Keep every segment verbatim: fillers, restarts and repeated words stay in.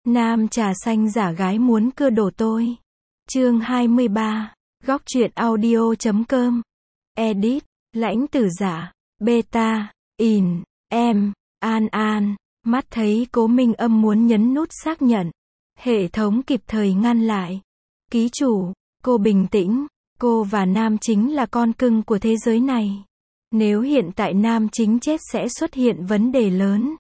Nam trà xanh giả gái muốn cưa đổ tôi. Chương hai mươi ba. Góc truyện audio chấm com. Edit. Lãnh tử giả. Beta. In. Em. An An. Mắt thấy Cố Minh Âm muốn nhấn nút xác nhận. Hệ thống kịp thời ngăn lại. Ký chủ, cô bình tĩnh. Cô và nam chính là con cưng của thế giới này. Nếu hiện tại nam chính chết sẽ xuất hiện vấn đề lớn.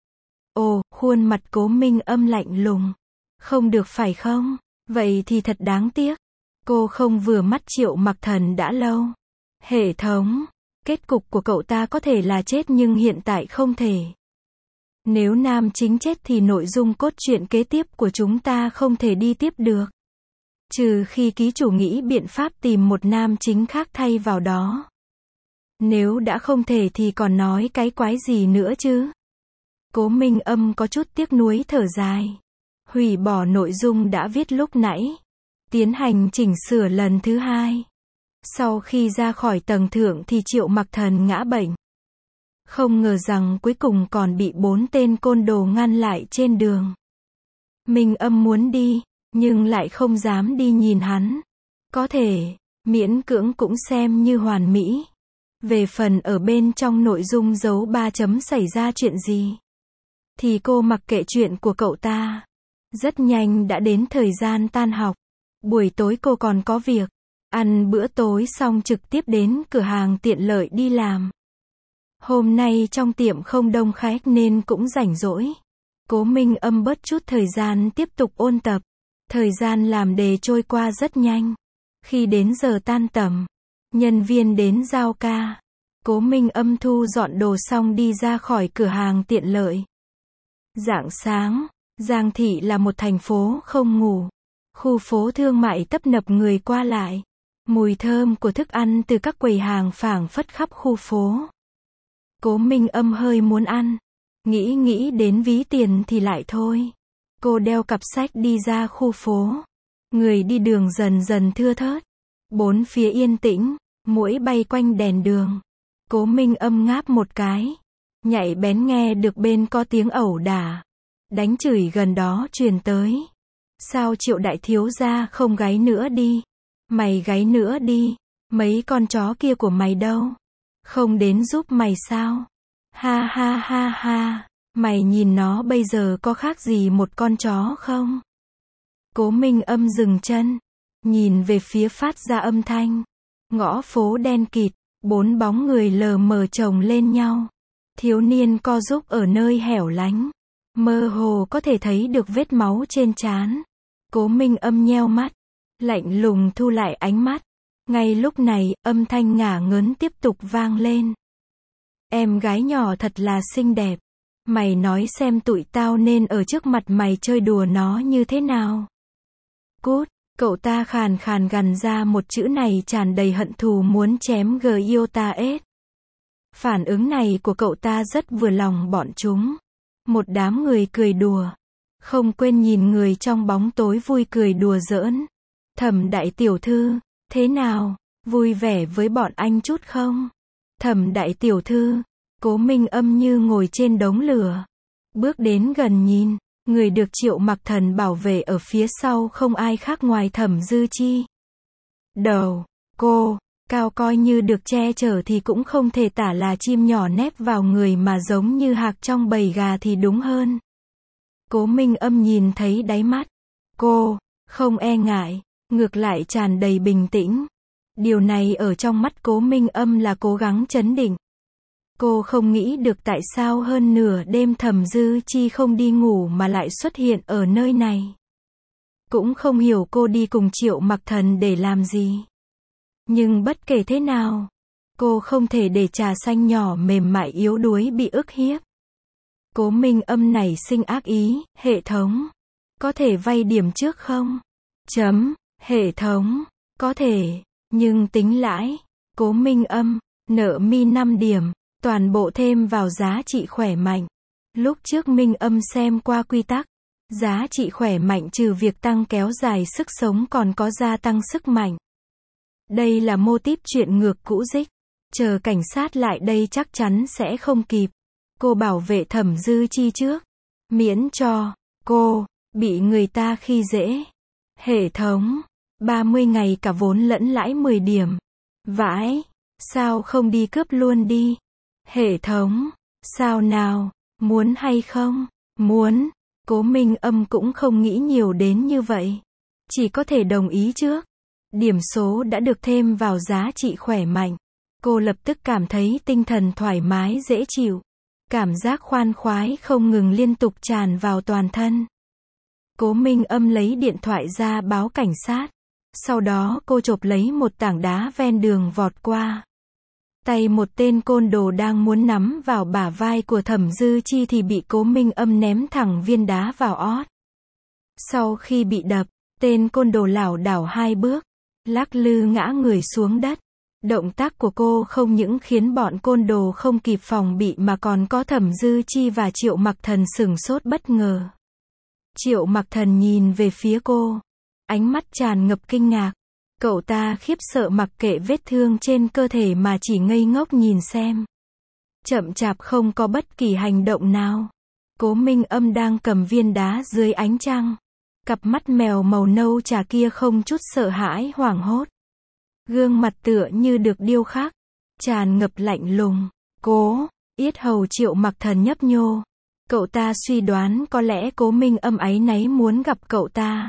Ồ, khuôn mặt Cố Minh Âm lạnh lùng. Không được phải không? Vậy thì thật đáng tiếc. Cô không vừa mắt Triệu Mặc Thần đã lâu. Hệ thống, kết cục của cậu ta có thể là chết nhưng hiện tại không thể. Nếu nam chính chết thì nội dung cốt truyện kế tiếp của chúng ta không thể đi tiếp được. Trừ khi ký chủ nghĩ biện pháp tìm một nam chính khác thay vào đó. Nếu đã không thể thì còn nói cái quái gì nữa chứ? Cố Minh Âm có chút tiếc nuối thở dài. Hủy bỏ nội dung đã viết lúc nãy. Tiến hành chỉnh sửa lần thứ hai. Sau khi ra khỏi tầng thượng thì Triệu Mặc Thần ngã bệnh. Không ngờ rằng cuối cùng còn bị bốn tên côn đồ ngăn lại trên đường. Minh Âm muốn đi, nhưng lại không dám đi nhìn hắn. Có thể, miễn cưỡng cũng xem như hoàn mỹ. Về phần ở bên trong nội dung dấu ba chấm xảy ra chuyện gì, thì cô mặc kệ chuyện của cậu ta. Rất nhanh đã đến thời gian tan học. Buổi tối cô còn có việc. Ăn bữa tối xong trực tiếp đến cửa hàng tiện lợi đi làm. Hôm nay trong tiệm không đông khách nên cũng rảnh rỗi. Cố Minh Âm bớt chút thời gian tiếp tục ôn tập. Thời gian làm đề trôi qua rất nhanh. Khi đến giờ tan tầm, nhân viên đến giao ca. Cố Minh Âm thu dọn đồ xong đi ra khỏi cửa hàng tiện lợi. Rạng sáng, Giang Thị là một thành phố không ngủ. Khu phố thương mại tấp nập người qua lại. Mùi thơm của thức ăn từ các quầy hàng phảng phất khắp khu phố. Cố Minh Âm hơi muốn ăn. Nghĩ nghĩ đến ví tiền thì lại thôi. Cô đeo cặp sách đi ra khu phố. Người đi đường dần dần thưa thớt. Bốn phía yên tĩnh, muỗi bay quanh đèn đường. Cố Minh Âm ngáp một cái. Nhạy bén nghe được bên có tiếng ẩu đả. Đánh chửi gần đó truyền tới. Sao Triệu đại thiếu gia không gáy nữa đi? Mày gáy nữa đi. Mấy con chó kia của mày đâu? Không đến giúp mày sao? Ha ha ha ha. Mày nhìn nó bây giờ có khác gì một con chó không? Cố Minh Âm dừng chân. Nhìn về phía phát ra âm thanh. Ngõ phố đen kịt. Bốn bóng người lờ mờ chồng lên nhau. Thiếu niên co giúp ở nơi hẻo lánh. Mơ hồ có thể thấy được vết máu trên trán. Cố Minh Âm nheo mắt. Lạnh lùng thu lại ánh mắt. Ngay lúc này, âm thanh ngả ngớn tiếp tục vang lên. Em gái nhỏ thật là xinh đẹp. Mày nói xem tụi tao nên ở trước mặt mày chơi đùa nó như thế nào? Cút, cậu ta khàn khàn gằn ra một chữ này tràn đầy hận thù muốn chém Giota ết. Phản ứng này của cậu ta rất vừa lòng bọn chúng. Một đám người cười đùa. Không quên nhìn người trong bóng tối vui cười đùa giỡn. Thẩm đại tiểu thư, thế nào, vui vẻ với bọn anh chút không? Thẩm đại tiểu thư, Cố Minh Âm như ngồi trên đống lửa. Bước đến gần nhìn, người được Triệu Mặc Thần bảo vệ ở phía sau không ai khác ngoài Thẩm Dư Chi. Đầu, cô, cao coi như được che chở thì cũng không thể tả là chim nhỏ nép vào người mà giống như hạc trong bầy gà thì đúng hơn. Cố Minh Âm nhìn thấy đáy mắt. Cô, không e ngại, ngược lại tràn đầy bình tĩnh. Điều này ở trong mắt Cố Minh Âm là cố gắng trấn định. Cô không nghĩ được tại sao hơn nửa đêm Thẩm Dư Chi không đi ngủ mà lại xuất hiện ở nơi này. Cũng không hiểu cô đi cùng Triệu Mặc Thần để làm gì. Nhưng bất kể thế nào, cô không thể để trà xanh nhỏ mềm mại yếu đuối bị ức hiếp. Cố Minh Âm nảy sinh ác ý, hệ thống. Có thể vay điểm trước không? Chấm, hệ thống. Có thể, nhưng tính lãi. Cố Minh Âm, nợ mi năm điểm. Toàn bộ thêm vào giá trị khỏe mạnh. Lúc trước Minh Âm xem qua quy tắc. Giá trị khỏe mạnh trừ việc tăng kéo dài sức sống còn có gia tăng sức mạnh. Đây là mô típ chuyện ngược cũ dích. Chờ cảnh sát lại đây chắc chắn sẽ không kịp. Cô bảo vệ Thẩm Dư Chi trước. Miễn cho cô bị người ta khi dễ. Hệ thống, ba mươi ngày cả vốn lẫn lãi mười điểm. Vãi, sao không đi cướp luôn đi. Hệ thống, sao nào, muốn hay không? Muốn. Cố Minh Âm cũng không nghĩ nhiều đến như vậy. Chỉ có thể đồng ý trước. Điểm số đã được thêm vào giá trị khỏe mạnh. Cô lập tức cảm thấy tinh thần thoải mái dễ chịu. Cảm giác khoan khoái không ngừng liên tục tràn vào toàn thân. Cố Minh Âm lấy điện thoại ra báo cảnh sát. Sau đó cô chộp lấy một tảng đá ven đường vọt qua. Tay một tên côn đồ đang muốn nắm vào bả vai của Thẩm Dư Chi thì bị Cố Minh Âm ném thẳng viên đá vào ót. Sau khi bị đập, tên côn đồ lảo đảo hai bước, lắc lư ngã người xuống đất. Động tác của cô không những khiến bọn côn đồ không kịp phòng bị mà còn có Thẩm Dư Chi và Triệu Mặc Thần sửng sốt bất ngờ. Triệu Mặc Thần nhìn về phía cô, ánh mắt tràn ngập kinh ngạc. Cậu ta khiếp sợ mặc kệ vết thương trên cơ thể mà chỉ ngây ngốc nhìn xem. Chậm chạp không có bất kỳ hành động nào. Cố Minh Âm đang cầm viên đá dưới ánh trăng. Cặp mắt mèo màu nâu trà kia không chút sợ hãi hoảng hốt. Gương mặt tựa như được điêu khắc, tràn ngập lạnh lùng. Cố, yết hầu Triệu Mặc Thần nhấp nhô. Cậu ta suy đoán có lẽ Cố Minh Âm áy náy muốn gặp cậu ta.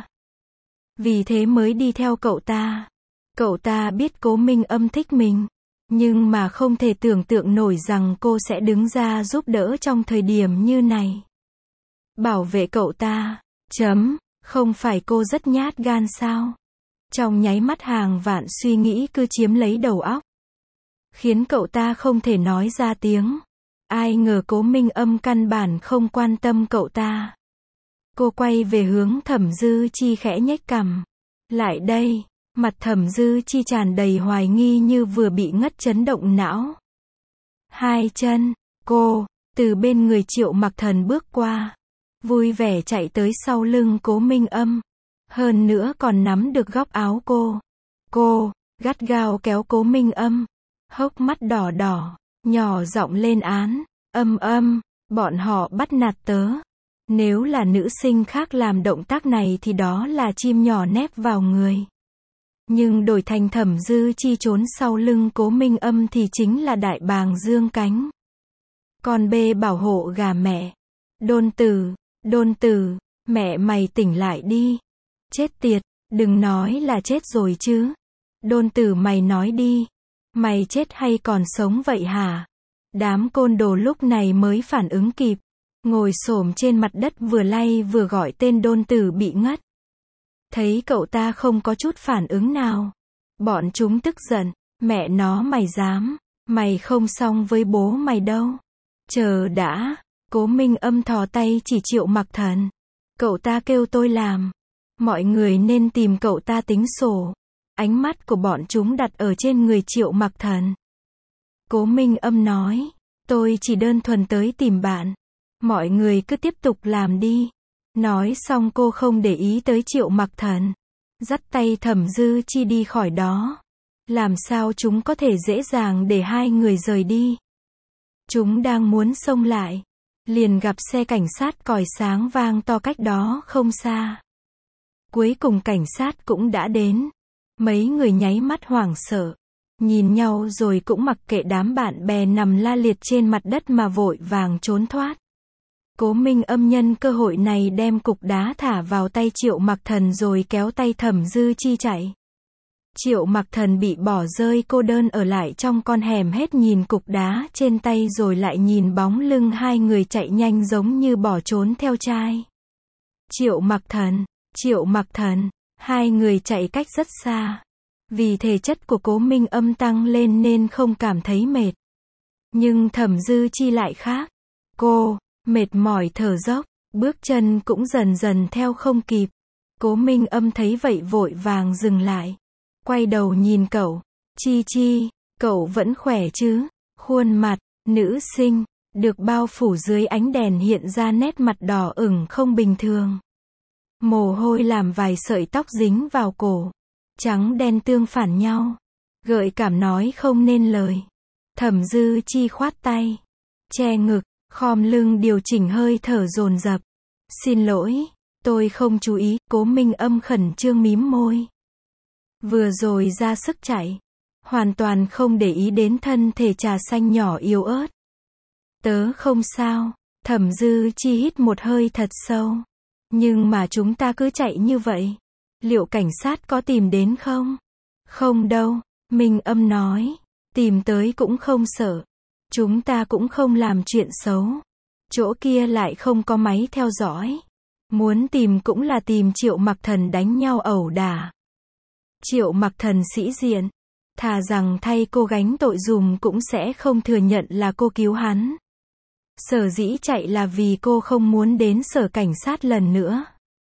Vì thế mới đi theo cậu ta. Cậu ta biết Cố Minh Âm thích mình. Nhưng mà không thể tưởng tượng nổi rằng cô sẽ đứng ra giúp đỡ trong thời điểm như này. Bảo vệ cậu ta. Chấm, không phải cô rất nhát gan sao? Trong nháy mắt hàng vạn suy nghĩ cứ chiếm lấy đầu óc. Khiến cậu ta không thể nói ra tiếng. Ai ngờ Cố Minh Âm căn bản không quan tâm cậu ta. Cô quay về hướng Thẩm Dư Chi khẽ nhếch cằm. Lại đây, mặt Thẩm Dư Chi tràn đầy hoài nghi như vừa bị ngất chấn động não. Hai chân, cô, từ bên người Triệu Mặc Thần bước qua. Vui vẻ chạy tới sau lưng Cố Minh Âm. Hơn nữa còn nắm được góc áo cô. Cô, gắt gao kéo Cố Minh Âm. Hốc mắt đỏ đỏ, nhỏ giọng lên án. Âm âm, bọn họ bắt nạt tớ. Nếu là nữ sinh khác làm động tác này thì đó là chim nhỏ nép vào người. Nhưng đổi thành Thẩm Dư Chi trốn sau lưng Cố Minh Âm thì chính là đại bàng dương cánh. Con bê bảo hộ gà mẹ. Đôn tử, đôn tử, mẹ mày tỉnh lại đi. Chết tiệt, đừng nói là chết rồi chứ. Đôn tử mày nói đi. Mày chết hay còn sống vậy hả? Đám côn đồ lúc này mới phản ứng kịp. Ngồi xổm trên mặt đất vừa lay vừa gọi tên đôn tử bị ngất. Thấy cậu ta không có chút phản ứng nào. Bọn chúng tức giận. Mẹ nó mày dám. Mày không xong với bố mày đâu. Chờ đã. Cố Minh Âm thò tay chỉ Triệu Mặc Thần. Cậu ta kêu tôi làm. Mọi người nên tìm cậu ta tính sổ. Ánh mắt của bọn chúng đặt ở trên người Triệu Mặc Thần. Cố Minh Âm nói. Tôi chỉ đơn thuần tới tìm bạn. Mọi người cứ tiếp tục làm đi. Nói xong cô không để ý tới Triệu Mặc Thần. Dắt tay Thẩm Dư Chi đi khỏi đó. Làm sao chúng có thể dễ dàng để hai người rời đi. Chúng đang muốn xông lại. Liền gặp xe cảnh sát còi sáng vang to cách đó không xa. Cuối cùng cảnh sát cũng đã đến. Mấy người nháy mắt hoảng sợ. Nhìn nhau rồi cũng mặc kệ đám bạn bè nằm la liệt trên mặt đất mà vội vàng trốn thoát. Cố Minh Âm nhân cơ hội này đem cục đá thả vào tay Triệu Mặc Thần rồi kéo tay Thẩm Dư Chi chạy. Triệu Mặc Thần bị bỏ rơi cô đơn ở lại trong con hẻm hết nhìn cục đá trên tay rồi lại nhìn bóng lưng hai người chạy nhanh giống như bỏ trốn theo trai. Triệu Mặc Thần, Triệu Mặc Thần, hai người chạy cách rất xa. Vì thể chất của Cố Minh Âm tăng lên nên không cảm thấy mệt. Nhưng Thẩm Dư Chi lại khác. Cô, mệt mỏi thở dốc, bước chân cũng dần dần theo không kịp. Cố Minh Âm thấy vậy vội vàng dừng lại. Quay đầu nhìn cậu. Chi Chi, cậu vẫn khỏe chứ? Khuôn mặt, nữ sinh, được bao phủ dưới ánh đèn hiện ra nét mặt đỏ ửng không bình thường. Mồ hôi làm vài sợi tóc dính vào cổ. Trắng đen tương phản nhau. Gợi cảm nói không nên lời. Thẩm Dư Chi khoát tay. Che ngực, khom lưng điều chỉnh hơi thở dồn dập. Xin lỗi, Tôi không chú ý, Cố Minh Âm khẩn trương mím môi. Vừa rồi ra sức chạy. Hoàn toàn không để ý đến thân thể trà xanh nhỏ yếu ớt. Tớ không sao. Thẩm Dư Chi hít một hơi thật sâu. Nhưng mà chúng ta cứ chạy như vậy. Liệu cảnh sát có tìm đến không? Không đâu. Minh Âm nói. Tìm tới cũng không sợ. Chúng ta cũng không làm chuyện xấu. Chỗ kia lại không có máy theo dõi. Muốn tìm cũng là tìm Triệu Mặc Thần đánh nhau ẩu đả. Triệu Mặc Thần sĩ diện. Thà rằng thay cô gánh tội dùm cũng sẽ không thừa nhận là cô cứu hắn. Sở dĩ chạy là vì cô không muốn đến sở cảnh sát lần nữa.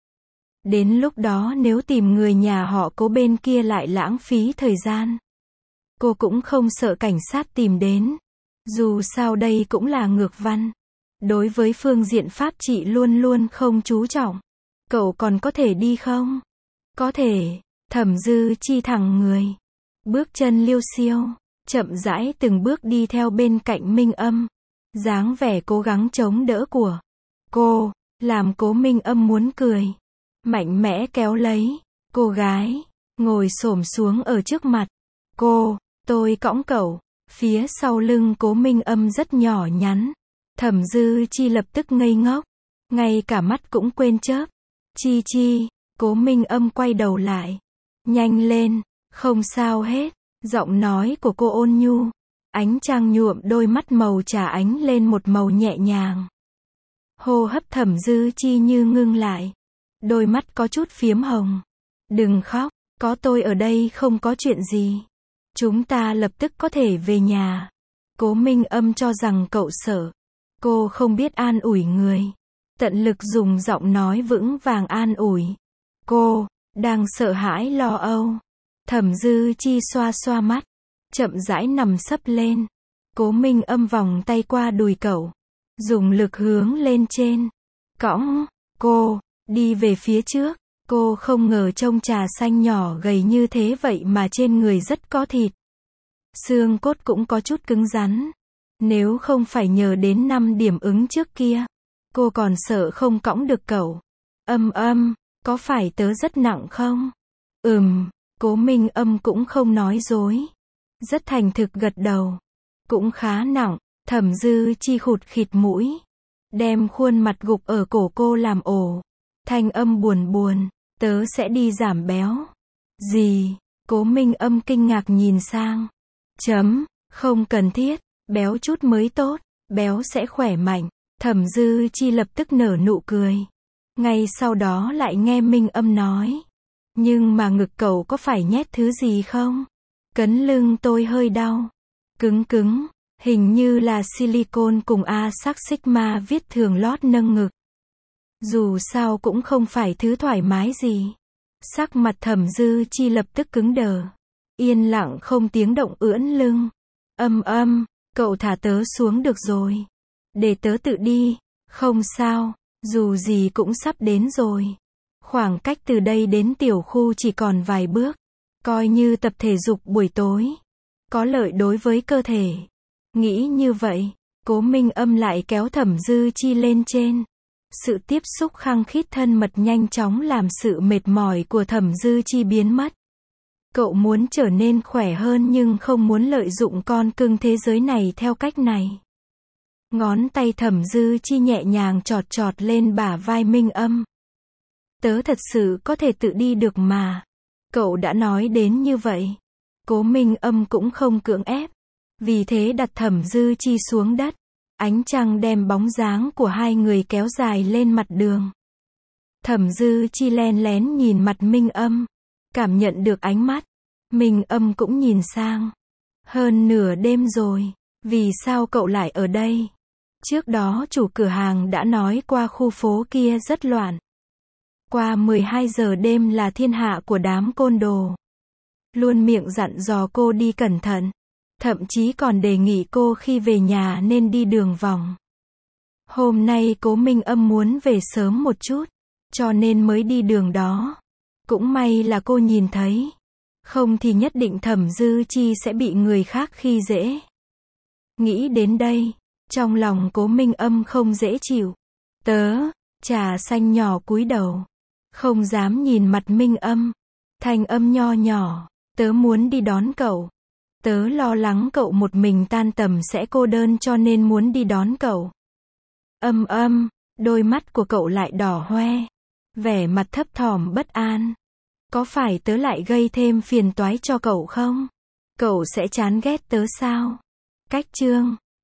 Đến lúc đó nếu tìm người nhà họ Cố bên kia lại lãng phí thời gian. Cô cũng không sợ cảnh sát tìm đến. Dù sao đây cũng là ngược văn. Đối với phương diện pháp trị luôn luôn không chú trọng. Cậu còn có thể đi không? Có thể. Thẩm Dư Chi thẳng người. Bước chân liêu xiêu. Chậm rãi từng bước đi theo bên cạnh Minh Âm. Dáng vẻ cố gắng chống đỡ của cô. Làm Cố Minh Âm muốn cười. Mạnh mẽ kéo lấy. Cô gái. Ngồi xổm xuống ở trước mặt. Cô. Tôi cõng cậu. Phía sau lưng Cố Minh Âm rất nhỏ nhắn. Thẩm Dư Chi lập tức ngây ngốc. Ngay cả mắt cũng quên chớp. Chi Chi. Cố Minh Âm quay đầu lại. Nhanh lên. Không sao hết. Giọng nói của cô ôn nhu. Ánh trăng nhuộm đôi mắt màu trà ánh lên một màu nhẹ nhàng. Hô hấp Thẩm Dư Chi như ngưng lại. Đôi mắt có chút phiếm hồng. Đừng khóc. Có tôi ở đây không có chuyện gì. Chúng ta lập tức có thể về nhà. Cố Minh Âm cho rằng cậu sợ. Cô không biết an ủi người. Tận lực dùng giọng nói vững vàng an ủi. Cô, đang sợ hãi lo âu. Thẩm Dư Chi xoa xoa mắt. Chậm rãi nằm sấp lên. Cố Minh Âm vòng tay qua đùi cậu. Dùng lực hướng lên trên. Cõng, cô, đi về phía trước. Cô không ngờ trông trà xanh nhỏ gầy như thế vậy mà trên người rất có thịt. Xương cốt cũng có chút cứng rắn. Nếu không phải nhờ đến năm điểm ứng trước kia. Cô còn sợ không cõng được cậu. Âm Âm, có phải tớ rất nặng không? Ừm, Cố Minh Âm cũng không nói dối. Rất thành thực gật đầu. Cũng khá nặng. Thẩm Dư Chi khụt khịt mũi. Đem khuôn mặt gục ở cổ cô làm ổ. Thanh âm buồn buồn. Tớ sẽ đi giảm béo. Gì? Cố Minh Âm kinh ngạc nhìn sang. Chấm, không cần thiết. Béo chút mới tốt. Béo sẽ khỏe mạnh. Thẩm Dư Chi lập tức nở nụ cười. Ngay sau đó lại nghe Minh Âm nói. Nhưng mà ngực cậu có phải nhét thứ gì không? Cấn lưng tôi hơi đau. Cứng cứng. Hình như là silicone cùng axit sigma viết thường lót nâng ngực. Dù sao cũng không phải thứ thoải mái gì. Sắc mặt Thẩm Dư Chi lập tức cứng đờ. Yên lặng không tiếng động ưỡn lưng. Âm Âm, cậu thả tớ xuống được rồi. Để tớ tự đi. Không sao, dù gì cũng sắp đến rồi. Khoảng cách từ đây đến tiểu khu chỉ còn vài bước. Coi như tập thể dục buổi tối. Có lợi đối với cơ thể. Nghĩ như vậy, Cố Minh Âm lại kéo Thẩm Dư Chi lên trên. Sự tiếp xúc khăng khít thân mật nhanh chóng làm sự mệt mỏi của Thẩm Dư Chi biến mất. Cậu muốn trở nên khỏe hơn nhưng không muốn lợi dụng con cưng thế giới này theo cách này. Ngón tay Thẩm Dư Chi nhẹ nhàng chọt chọt lên bả vai Minh Âm. Tớ thật sự có thể tự đi được mà. Cậu đã nói đến như vậy. Cố Minh Âm cũng không cưỡng ép. Vì thế đặt Thẩm Dư Chi xuống đất. Ánh trăng đem bóng dáng của hai người kéo dài lên mặt đường. Thẩm Dư Chi len lén nhìn mặt Minh Âm. Cảm nhận được ánh mắt. Minh Âm cũng nhìn sang. Hơn nửa đêm rồi. Vì sao cậu lại ở đây? Trước đó chủ cửa hàng đã nói qua khu phố kia rất loạn. Qua mười hai giờ đêm là thiên hạ của đám côn đồ. Luôn miệng dặn dò cô đi cẩn thận. Thậm chí còn đề nghị cô khi về nhà nên đi đường vòng. Hôm nay Cố Minh Âm muốn về sớm một chút. Cho nên mới đi đường đó. Cũng may là cô nhìn thấy. Không thì nhất định Thẩm Dư Chi sẽ bị người khác khi dễ. Nghĩ đến đây. Trong lòng Cố Minh Âm không dễ chịu. Tớ, trà xanh nhỏ cúi đầu. Không dám nhìn mặt Minh Âm. Thanh âm nho nhỏ. Tớ muốn đi đón cậu. Tớ lo lắng cậu một mình tan tầm sẽ cô đơn cho nên muốn đi đón cậu. Âm Âm. Đôi mắt của cậu lại đỏ hoe. Vẻ mặt thấp thỏm bất an. Có phải tớ lại gây thêm phiền toái cho cậu không? Cậu sẽ chán ghét tớ sao? Cách chương